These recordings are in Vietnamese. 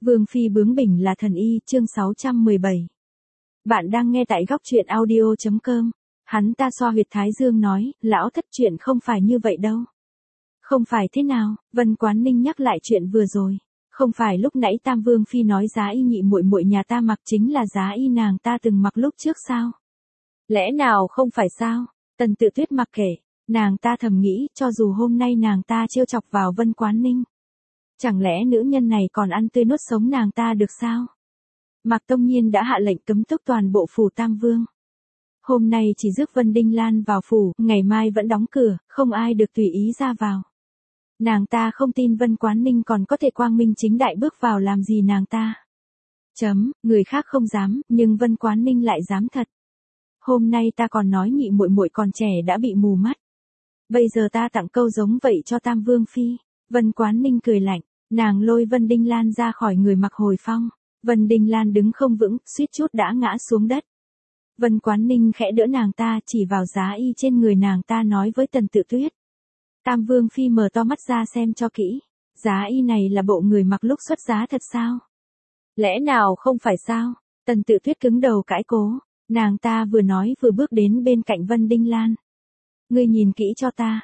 Vương phi bướng bỉnh là thần y, chương 617. Bạn đang nghe tại góc truyện audio.com. Hắn ta xoa huyệt thái dương nói, lão thất chuyện không phải như vậy đâu. Không phải thế nào, Vân Quán Ninh nhắc lại chuyện vừa rồi. Không phải lúc nãy Tam Vương phi nói giá y nhị muội muội nhà ta mặc chính là giá y nàng ta từng mặc lúc trước sao? Lẽ nào không phải sao? Tần Tự Tuyết mặc kệ, nàng ta thầm nghĩ, cho dù hôm nay nàng ta trêu chọc vào Vân Quán Ninh, chẳng lẽ nữ nhân này còn ăn tươi nuốt sống nàng ta được sao? Mạc Tông Nhiên đã hạ lệnh cấm túc toàn bộ phủ Tam Vương. Hôm nay chỉ rước Vân Đinh Lan vào phủ, ngày mai vẫn đóng cửa, không ai được tùy ý ra vào. Nàng ta không tin Vân Quán Ninh còn có thể quang minh chính đại bước vào làm gì nàng ta. Người khác không dám, nhưng Vân Quán Ninh lại dám thật. Hôm nay ta còn nói nhị muội muội còn trẻ đã bị mù mắt. Bây giờ ta tặng câu giống vậy cho Tam Vương phi. Vân Quán Ninh cười lạnh, nàng lôi Vân Đinh Lan ra khỏi người Mạc Hồi Phong. Vân Đinh Lan đứng không vững, suýt chút đã ngã xuống đất. Vân Quán Ninh khẽ đỡ nàng ta, chỉ vào giá y trên người nàng ta nói với Tần Tự Tuyết. Tam Vương phi mở to mắt ra xem cho kỹ. Giá y này là bộ người mặc lúc xuất giá thật sao? Lẽ nào không phải sao? Tần Tự Tuyết cứng đầu cãi cố. Nàng ta vừa nói vừa bước đến bên cạnh Vân Đinh Lan. Ngươi nhìn kỹ cho ta.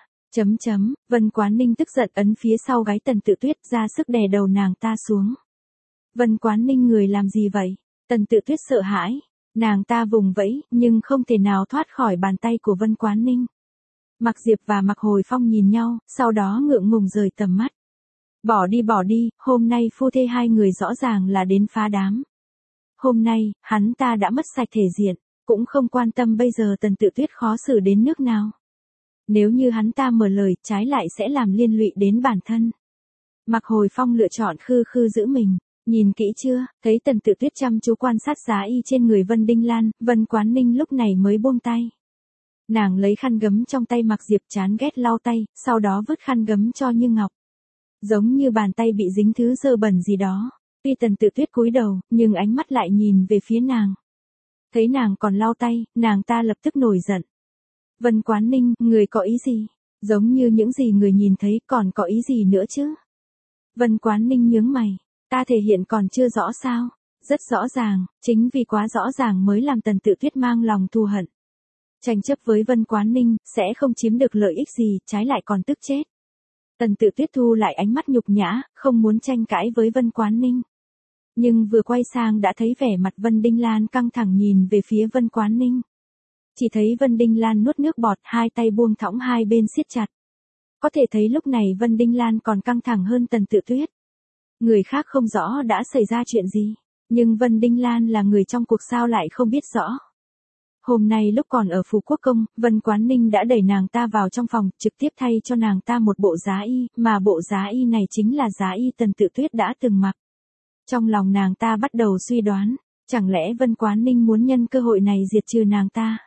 Vân Quán Ninh tức giận ấn phía sau gáy Tần Tự Tuyết ra sức đè đầu nàng ta xuống. Vân Quán Ninh người làm gì vậy? Tần Tự Tuyết sợ hãi. Nàng ta vùng vẫy, nhưng không thể nào thoát khỏi bàn tay của Vân Quán Ninh. Mạc Diệp và Mạc Hồi Phong nhìn nhau, sau đó ngượng ngùng rời tầm mắt. Bỏ đi, hôm nay phu thê hai người rõ ràng là đến phá đám. Hôm nay, hắn ta đã mất sạch thể diện, cũng không quan tâm bây giờ Tần Tự Tuyết khó xử đến nước nào. Nếu như hắn ta mở lời, trái lại sẽ làm liên lụy đến bản thân. Mạc Hồi Phong lựa chọn khư khư giữ mình. Nhìn kỹ chưa, thấy Tần Tự Tuyết chăm chú quan sát giá y trên người Vân Đinh Lan, Vân Quán Ninh lúc này mới buông tay. Nàng lấy khăn gấm trong tay Mạc Diệp chán ghét lau tay, sau đó vứt khăn gấm cho Như Ngọc. Giống như bàn tay bị dính thứ dơ bẩn gì đó. Tuy Tần Tự Tuyết cúi đầu, nhưng ánh mắt lại nhìn về phía nàng. Thấy nàng còn lau tay, nàng ta lập tức nổi giận. Vân Quán Ninh, người có ý gì? Giống như những gì người nhìn thấy, còn có ý gì nữa chứ? Vân Quán Ninh nhướng mày. Ta thể hiện còn chưa rõ sao? Rất rõ ràng, chính vì quá rõ ràng mới làm Tần Tự Tuyết mang lòng thù hận. Tranh chấp với Vân Quán Ninh, sẽ không chiếm được lợi ích gì, trái lại còn tức chết. Tần Tự Tuyết thu lại ánh mắt nhục nhã, không muốn tranh cãi với Vân Quán Ninh. Nhưng vừa quay sang đã thấy vẻ mặt Vân Đinh Lan căng thẳng nhìn về phía Vân Quán Ninh. Chỉ thấy Vân Đinh Lan nuốt nước bọt, hai tay buông thõng hai bên siết chặt. Có thể thấy lúc này Vân Đinh Lan còn căng thẳng hơn Tần Tự Tuyết. Người khác không rõ đã xảy ra chuyện gì, nhưng Vân Đinh Lan là người trong cuộc sao lại không biết rõ. Hôm nay lúc còn ở Phú Quốc Công, Vân Quán Ninh đã đẩy nàng ta vào trong phòng, trực tiếp thay cho nàng ta một bộ giá y, mà bộ giá y này chính là giá y Tần Tự Tuyết đã từng mặc. Trong lòng nàng ta bắt đầu suy đoán, chẳng lẽ Vân Quán Ninh muốn nhân cơ hội này diệt trừ nàng ta?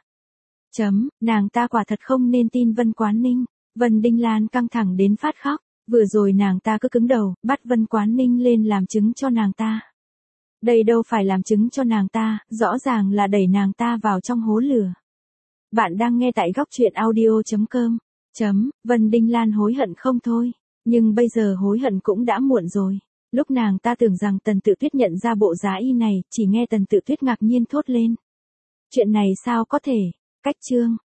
Nàng ta quả thật không nên tin Vân Quán Ninh. Vân Đinh Lan căng thẳng đến phát khóc. Vừa rồi nàng ta cứ cứng đầu, bắt Vân Quán Ninh lên làm chứng cho nàng ta. Đây đâu phải làm chứng cho nàng ta, rõ ràng là đẩy nàng ta vào trong hố lửa. Bạn đang nghe tại góc truyện audio.com. Vân Đinh Lan hối hận không thôi, nhưng bây giờ hối hận cũng đã muộn rồi. Lúc nàng ta tưởng rằng Tần Tự Tuyết nhận ra bộ giá y này, chỉ nghe Tần Tự Tuyết ngạc nhiên thốt lên. Chuyện này sao có thể? Cách chương.